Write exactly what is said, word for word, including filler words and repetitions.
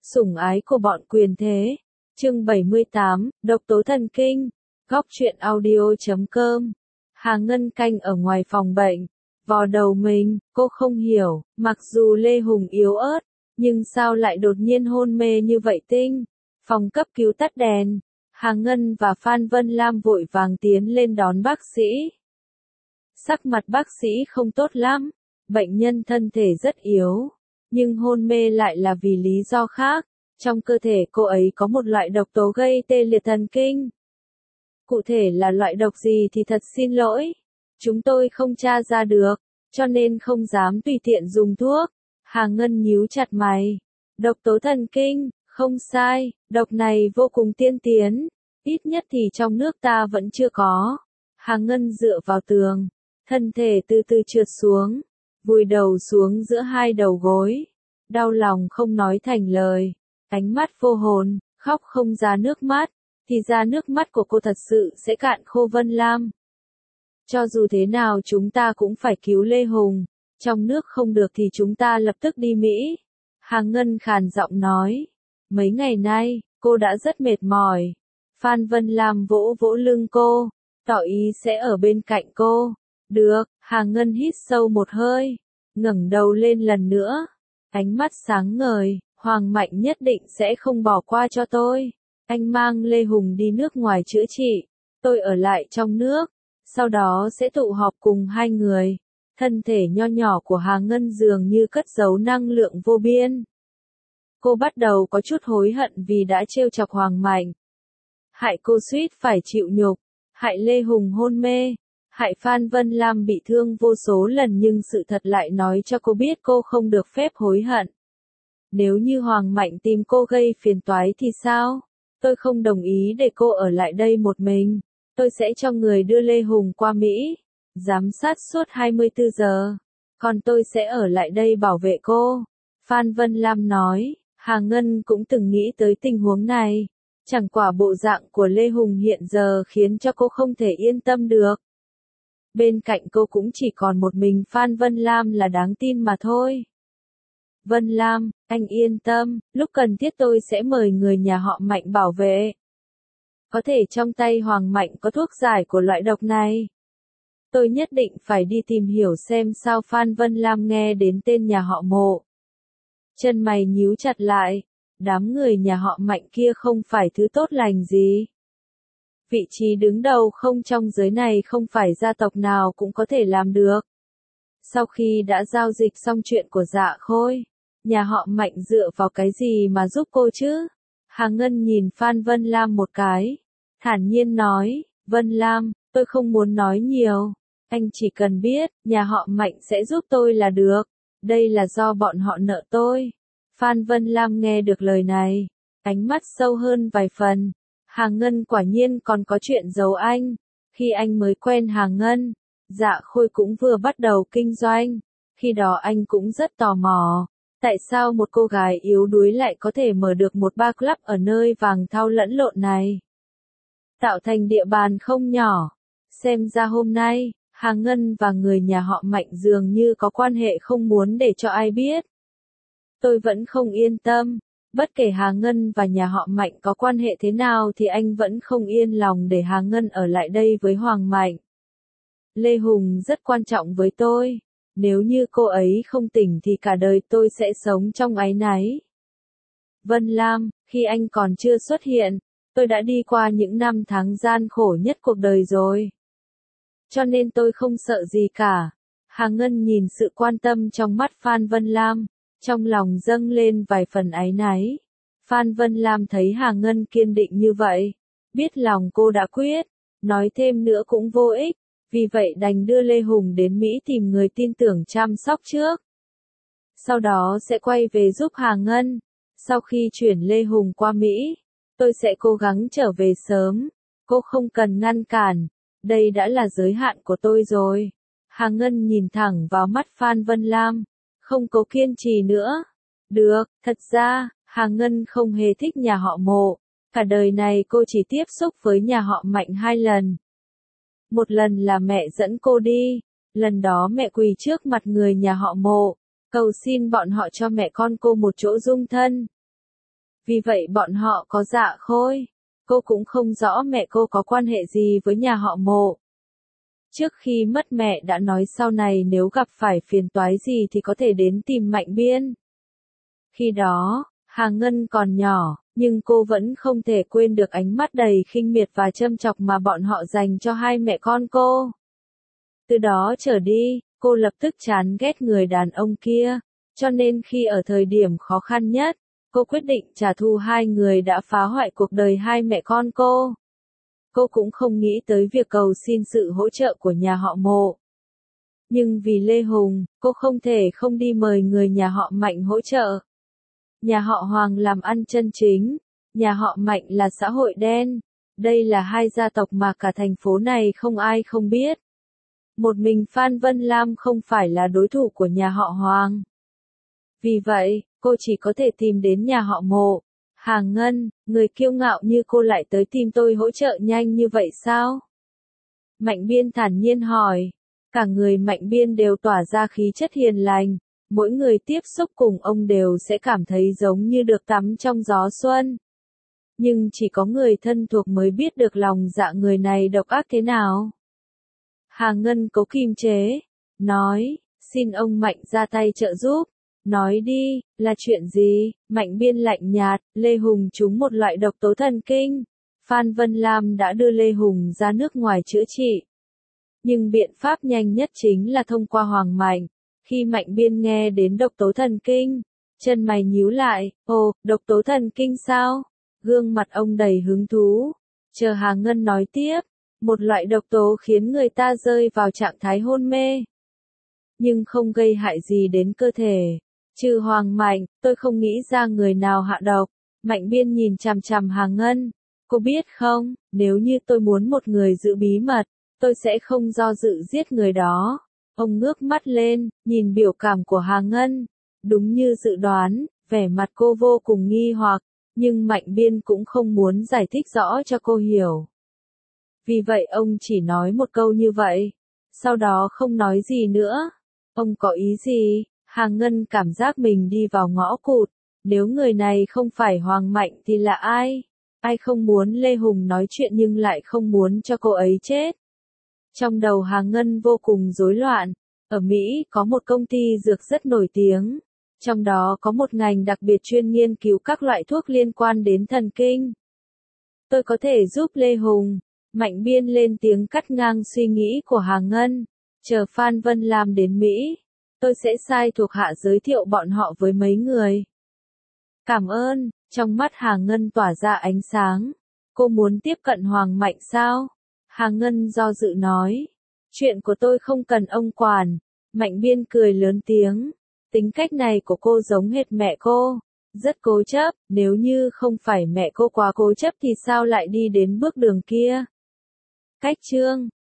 Sủng ái của bọn quyền thế. Chương bảy mươi tám, độc tố thần kinh. Góc truyện audio chấm com. Hà Ngân canh ở ngoài phòng bệnh, vò đầu mình, cô không hiểu, mặc dù Lê Hùng yếu ớt, nhưng sao lại đột nhiên hôn mê như vậy tinh. Phòng cấp cứu tắt đèn, Hà Ngân và Phan Vân Lam vội vàng tiến lên đón bác sĩ. Sắc mặt bác sĩ không tốt lắm, bệnh nhân thân thể rất yếu, nhưng hôn mê lại là vì lý do khác. Trong cơ thể cô ấy có một loại độc tố gây tê liệt thần kinh. Cụ thể là loại độc gì thì thật xin lỗi, chúng tôi không tra ra được, cho nên không dám tùy tiện dùng thuốc. Hà Ngân nhíu chặt mày. Độc tố thần kinh, không sai, độc này vô cùng tiên tiến, ít nhất thì trong nước ta vẫn chưa có. Hà Ngân dựa vào tường, thân thể từ từ trượt xuống, vùi đầu xuống giữa hai đầu gối, đau lòng không nói thành lời, ánh mắt vô hồn, khóc không ra nước mắt, thì ra nước mắt của cô thật sự sẽ cạn khô Vân Lam. Cho dù thế nào chúng ta cũng phải cứu Lê Hùng, trong nước không được thì chúng ta lập tức đi Mỹ. Hà Ngân khàn giọng nói, mấy ngày nay, cô đã rất mệt mỏi. Phan Vân Lam vỗ vỗ lưng cô, tỏ ý sẽ ở bên cạnh cô. Được, Hà Ngân hít sâu một hơi, ngẩng đầu lên lần nữa, ánh mắt sáng ngời, Hoàng Mạnh nhất định sẽ không bỏ qua cho tôi. Anh mang Lê Hùng đi nước ngoài chữa trị, tôi ở lại trong nước, sau đó sẽ tụ họp cùng hai người. Thân thể nho nhỏ của Hà Ngân dường như cất giấu năng lượng vô biên. Cô bắt đầu có chút hối hận vì đã trêu chọc Hoàng Mạnh. Hại cô suýt phải chịu nhục, hại Lê Hùng hôn mê, hại Phan Vân Lam bị thương vô số lần, nhưng sự thật lại nói cho cô biết cô không được phép hối hận. Nếu như Hoàng Mạnh tìm cô gây phiền toái thì sao? Tôi không đồng ý để cô ở lại đây một mình. Tôi sẽ cho người đưa Lê Hùng qua Mỹ, giám sát suốt hai mươi tư giờ. Còn tôi sẽ ở lại đây bảo vệ cô. Phan Vân Lam nói, Hà Ngân cũng từng nghĩ tới tình huống này. Chẳng qua bộ dạng của Lê Hùng hiện giờ khiến cho cô không thể yên tâm được. Bên cạnh cô cũng chỉ còn một mình Phan Vân Lam là đáng tin mà thôi. Vân Lam, anh yên tâm, lúc cần thiết tôi sẽ mời người nhà họ Mạnh bảo vệ. Có thể trong tay Hoàng Mạnh có thuốc giải của loại độc này. Tôi nhất định phải đi tìm hiểu xem sao. Phan Vân Lam nghe đến tên nhà họ Mộ, chân mày nhíu chặt lại, đám người nhà họ Mạnh kia không phải thứ tốt lành gì. Vị trí đứng đầu không trong giới này không phải gia tộc nào cũng có thể làm được. Sau khi đã giao dịch xong chuyện của Dạ Khôi, nhà họ Mạnh dựa vào cái gì mà giúp cô chứ? Hà Ngân nhìn Phan Vân Lam một cái, thản nhiên nói, Vân Lam, tôi không muốn nói nhiều. Anh chỉ cần biết, nhà họ Mạnh sẽ giúp tôi là được. Đây là do bọn họ nợ tôi. Phan Vân Lam nghe được lời này, ánh mắt sâu hơn vài phần. Hà Ngân quả nhiên còn có chuyện giấu anh. Khi anh mới quen Hà Ngân, Dạ Khôi cũng vừa bắt đầu kinh doanh. Khi đó anh cũng rất tò mò. Tại sao một cô gái yếu đuối lại có thể mở được một bar club ở nơi vàng thau lẫn lộn này? Tạo thành địa bàn không nhỏ. Xem ra hôm nay, Hà Ngân và người nhà họ Mạnh dường như có quan hệ không muốn để cho ai biết. Tôi vẫn không yên tâm. Bất kể Hà Ngân và nhà họ Mạnh có quan hệ thế nào thì anh vẫn không yên lòng để Hà Ngân ở lại đây với Hoàng Mạnh. Lê Hùng rất quan trọng với tôi. Nếu như cô ấy không tỉnh thì cả đời tôi sẽ sống trong áy náy. Vân Lam, khi anh còn chưa xuất hiện, tôi đã đi qua những năm tháng gian khổ nhất cuộc đời rồi. Cho nên tôi không sợ gì cả. Hà Ngân nhìn sự quan tâm trong mắt Phan Vân Lam, trong lòng dâng lên vài phần áy náy. Phan Vân Lam thấy Hà Ngân kiên định như vậy, biết lòng cô đã quyết, nói thêm nữa cũng vô ích. Vì vậy đành đưa Lê Hùng đến Mỹ tìm người tin tưởng chăm sóc trước. Sau đó sẽ quay về giúp Hà Ngân. Sau khi chuyển Lê Hùng qua Mỹ, tôi sẽ cố gắng trở về sớm. Cô không cần ngăn cản. Đây đã là giới hạn của tôi rồi. Hà Ngân nhìn thẳng vào mắt Phan Vân Lam, không cố kiên trì nữa. Được, thật ra, Hà Ngân không hề thích nhà họ Mộ. Cả đời này cô chỉ tiếp xúc với nhà họ Mạnh hai lần. Một lần là mẹ dẫn cô đi, lần đó mẹ quỳ trước mặt người nhà họ Mộ, cầu xin bọn họ cho mẹ con cô một chỗ dung thân. Vì vậy bọn họ có Dạ Khôi. Cô cũng không rõ mẹ cô có quan hệ gì với nhà họ Mộ. Trước khi mất mẹ đã nói sau này nếu gặp phải phiền toái gì thì có thể đến tìm Mạnh Biên. Khi đó, Hà Ngân còn nhỏ, nhưng cô vẫn không thể quên được ánh mắt đầy khinh miệt và châm chọc mà bọn họ dành cho hai mẹ con cô. Từ đó trở đi, cô lập tức chán ghét người đàn ông kia, cho nên khi ở thời điểm khó khăn nhất, cô quyết định trả thù hai người đã phá hoại cuộc đời hai mẹ con cô. Cô cũng không nghĩ tới việc cầu xin sự hỗ trợ của nhà họ Mộ. Nhưng vì Lê Hùng, cô không thể không đi mời người nhà họ Mạnh hỗ trợ. Nhà họ Hoàng làm ăn chân chính, nhà họ Mạnh là xã hội đen. Đây là hai gia tộc mà cả thành phố này không ai không biết. Một mình Phan Vân Lam không phải là đối thủ của nhà họ Hoàng. Vì vậy, cô chỉ có thể tìm đến nhà họ Mộ. Hà Ngân, người kiêu ngạo như cô lại tới tìm tôi hỗ trợ nhanh như vậy sao? Mạnh Biên thản nhiên hỏi. Cả người Mạnh Biên đều tỏa ra khí chất hiền lành. Mỗi người tiếp xúc cùng ông đều sẽ cảm thấy giống như được tắm trong gió xuân. Nhưng chỉ có người thân thuộc mới biết được lòng dạ người này độc ác thế nào. Hà Ngân cố kiềm chế, nói, xin ông Mạnh ra tay trợ giúp. Nói đi, là chuyện gì? Mạnh Biên lạnh nhạt, Lê Hùng trúng một loại độc tố thần kinh. Phan Vân Lam đã đưa Lê Hùng ra nước ngoài chữa trị. Nhưng biện pháp nhanh nhất chính là thông qua Hoàng Mạnh. Khi Mạnh Biên nghe đến độc tố thần kinh, chân mày nhíu lại, ồ, độc tố thần kinh sao? Gương mặt ông đầy hứng thú. Chờ Hà Ngân nói tiếp, một loại độc tố khiến người ta rơi vào trạng thái hôn mê. Nhưng không gây hại gì đến cơ thể. Trừ Hoàng Mạnh, tôi không nghĩ ra người nào hạ độc. Mạnh Biên nhìn chằm chằm Hà Ngân. Cô biết không, nếu như tôi muốn một người giữ bí mật, tôi sẽ không do dự giết người đó. Ông ngước mắt lên, nhìn biểu cảm của Hà Ngân. Đúng như dự đoán, vẻ mặt cô vô cùng nghi hoặc, nhưng Mạnh Biên cũng không muốn giải thích rõ cho cô hiểu. Vì vậy ông chỉ nói một câu như vậy, sau đó không nói gì nữa. Ông có ý gì? Hà Ngân cảm giác mình đi vào ngõ cụt. Nếu người này không phải Hoàng Mạnh thì là ai? Ai không muốn Lê Hùng nói chuyện nhưng lại không muốn cho cô ấy chết? Trong đầu Hà Ngân vô cùng rối loạn. Ở Mỹ có một công ty dược rất nổi tiếng. Trong đó có một ngành đặc biệt chuyên nghiên cứu các loại thuốc liên quan đến thần kinh. Tôi có thể giúp Lê Hùng. Mạnh Biên lên tiếng cắt ngang suy nghĩ của Hà Ngân. Chờ Phan Vân Lam đến Mỹ, tôi sẽ sai thuộc hạ giới thiệu bọn họ với mấy người. Cảm ơn, trong mắt Hà Ngân tỏa ra ánh sáng. Cô muốn tiếp cận Hoàng Mạnh sao? Hà Ngân do dự nói. Chuyện của tôi không cần ông quản. Mạnh Biên cười lớn tiếng. Tính cách này của cô giống hệt mẹ cô. Rất cố chấp, nếu như không phải mẹ cô quá cố chấp thì sao lại đi đến bước đường kia? Cách chương